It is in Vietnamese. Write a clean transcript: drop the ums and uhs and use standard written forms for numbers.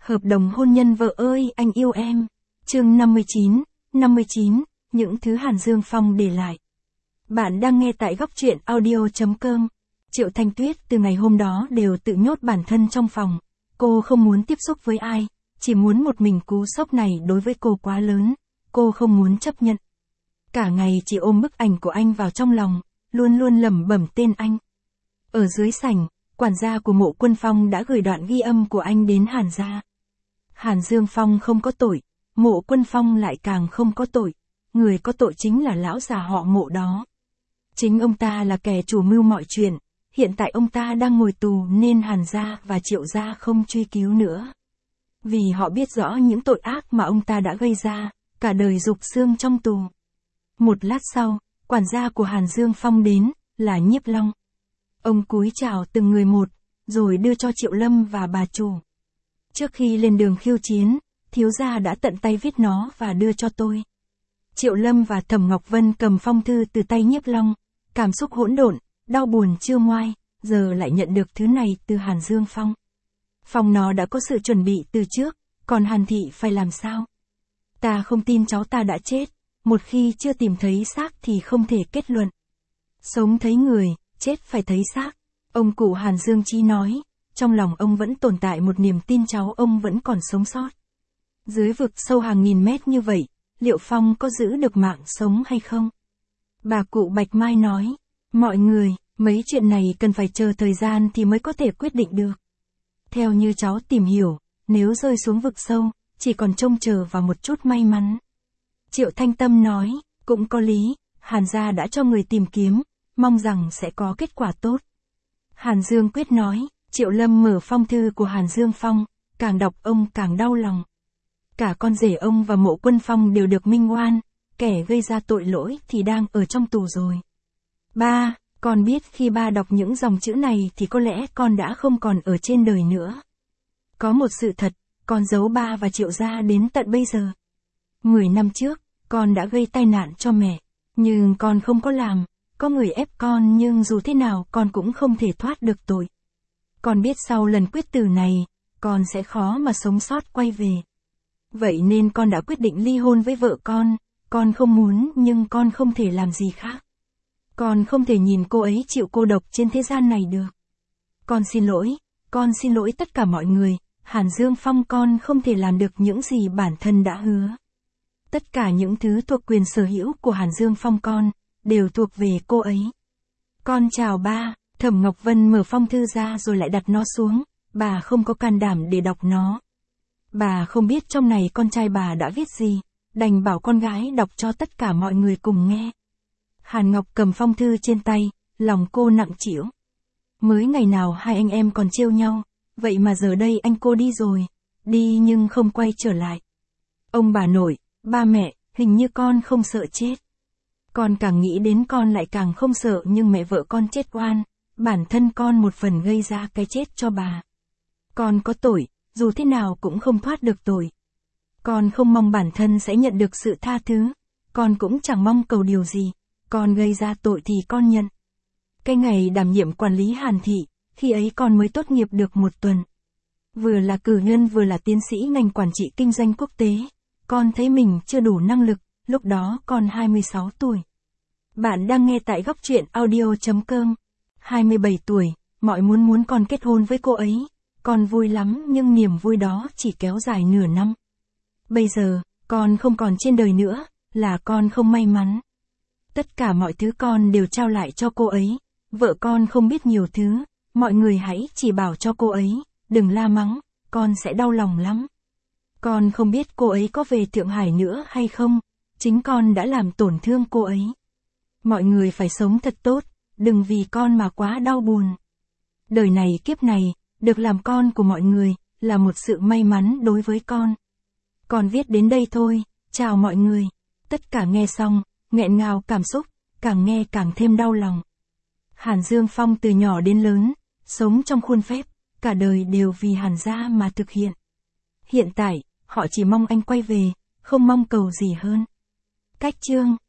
Hợp đồng hôn nhân vợ ơi anh yêu em. Chương 59, những thứ Hàn Dương Phong để lại. Bạn đang nghe tại góc truyện audio.com. Triệu Thanh Tuyết từ ngày hôm đó đều tự nhốt bản thân trong phòng. Cô không muốn tiếp xúc với ai, chỉ muốn một mình. Cú sốc này đối với cô quá lớn, cô không muốn chấp nhận. Cả ngày chỉ ôm bức ảnh của anh vào trong lòng, luôn luôn lẩm bẩm tên anh. Ở dưới sảnh, quản gia của Mộ Quân Phong đã gửi đoạn ghi âm của anh đến Hàn gia. Hàn Dương Phong không có tội, Mộ Quân Phong lại càng không có tội. Người có tội chính là lão già họ Mộ đó. Chính ông ta là kẻ chủ mưu mọi chuyện. Hiện tại ông ta đang ngồi tù nên Hàn gia và Triệu gia không truy cứu nữa. Vì họ biết rõ những tội ác mà ông ta đã gây ra, cả đời rục xương trong tù. Một lát sau, quản gia của Hàn Dương Phong đến, là Nhiếp Long. Ông cúi chào từng người một, rồi đưa cho Triệu Lâm và bà chủ. Trước khi lên đường khiêu chiến, thiếu gia đã tận tay viết nó và đưa cho tôi. Triệu Lâm và Thẩm Ngọc Vân cầm phong thư từ tay Nhiếp Long, cảm xúc hỗn độn, đau buồn chưa ngoai, giờ lại nhận được thứ này từ Hàn Dương Phong. Phòng nó đã có sự chuẩn bị từ trước, còn Hàn thị phải làm sao? Ta không tin cháu ta đã chết, một khi chưa tìm thấy xác thì không thể kết luận. Sống thấy người, chết phải thấy xác. Ông cụ Hàn Dương Chi nói, trong lòng ông vẫn tồn tại một niềm tin cháu ông vẫn còn sống sót. Dưới vực sâu hàng nghìn mét như vậy, liệu Phong có giữ được mạng sống hay không? Bà cụ Bạch Mai nói, mọi người, mấy chuyện này cần phải chờ thời gian thì mới có thể quyết định được. Theo như cháu tìm hiểu, nếu rơi xuống vực sâu, chỉ còn trông chờ vào một chút may mắn. Triệu Thanh Tâm nói, cũng có lý, Hàn gia đã cho người tìm kiếm, mong rằng sẽ có kết quả tốt. Hàn Dương Quyết nói, Triệu Lâm mở phong thư của Hàn Dương Phong, càng đọc ông càng đau lòng. Cả con rể ông và Mộ Quân Phong đều được minh oan, kẻ gây ra tội lỗi thì đang ở trong tù rồi. Ba, con biết khi ba đọc những dòng chữ này thì có lẽ con đã không còn ở trên đời nữa. Có một sự thật, con giấu ba và Triệu gia đến tận bây giờ. 10 năm trước, con đã gây tai nạn cho mẹ, nhưng con không có làm, có người ép con nhưng dù thế nào con cũng không thể thoát được tội. Con biết sau lần quyết tử này, con sẽ khó mà sống sót quay về. Vậy nên con đã quyết định ly hôn với vợ con không muốn nhưng con không thể làm gì khác. Con không thể nhìn cô ấy chịu cô độc trên thế gian này được. Con xin lỗi tất cả mọi người, Hàn Dương Phong con không thể làm được những gì bản thân đã hứa. Tất cả những thứ thuộc quyền sở hữu của Hàn Dương Phong con, đều thuộc về cô ấy. Con chào ba. Thẩm Ngọc Vân mở phong thư ra rồi lại đặt nó xuống, bà không có can đảm để đọc nó. Bà không biết trong này con trai bà đã viết gì, đành bảo con gái đọc cho tất cả mọi người cùng nghe. Hàn Ngọc cầm phong thư trên tay, lòng cô nặng trĩu. Mới ngày nào hai anh em còn trêu nhau, vậy mà giờ đây anh cô đi rồi, đi nhưng không quay trở lại. Ông bà nội, ba mẹ, hình như con không sợ chết. Con càng nghĩ đến con lại càng không sợ nhưng mẹ vợ con chết oan. Bản thân con một phần gây ra cái chết cho bà. Con có tội, dù thế nào cũng không thoát được tội. Con không mong bản thân sẽ nhận được sự tha thứ, con cũng chẳng mong cầu điều gì, con gây ra tội thì con nhận. Cái ngày đảm nhiệm quản lý Hàn thị, khi ấy con mới tốt nghiệp được 1 tuần. Vừa là cử nhân vừa là tiến sĩ ngành quản trị kinh doanh quốc tế, con thấy mình chưa đủ năng lực, lúc đó con 26 tuổi. Bạn đang nghe tại góc truyện audio.com. 27 tuổi, mọi muốn con kết hôn với cô ấy. Con vui lắm nhưng niềm vui đó chỉ kéo dài nửa năm. Bây giờ, con không còn trên đời nữa, là con không may mắn. Tất cả mọi thứ con đều trao lại cho cô ấy. Vợ con không biết nhiều thứ, mọi người hãy chỉ bảo cho cô ấy, đừng la mắng, con sẽ đau lòng lắm. Con không biết cô ấy có về Thượng Hải nữa hay không, chính con đã làm tổn thương cô ấy. Mọi người phải sống thật tốt, đừng vì con mà quá đau buồn. Đời này kiếp này, được làm con của mọi người, là một sự may mắn đối với con. Con viết đến đây thôi, chào mọi người. Tất cả nghe xong, nghẹn ngào cảm xúc, càng nghe càng thêm đau lòng. Hàn Dương Phong từ nhỏ đến lớn, sống trong khuôn phép, cả đời đều vì Hàn gia mà thực hiện. Hiện tại, họ chỉ mong anh quay về, không mong cầu gì hơn. Cách chương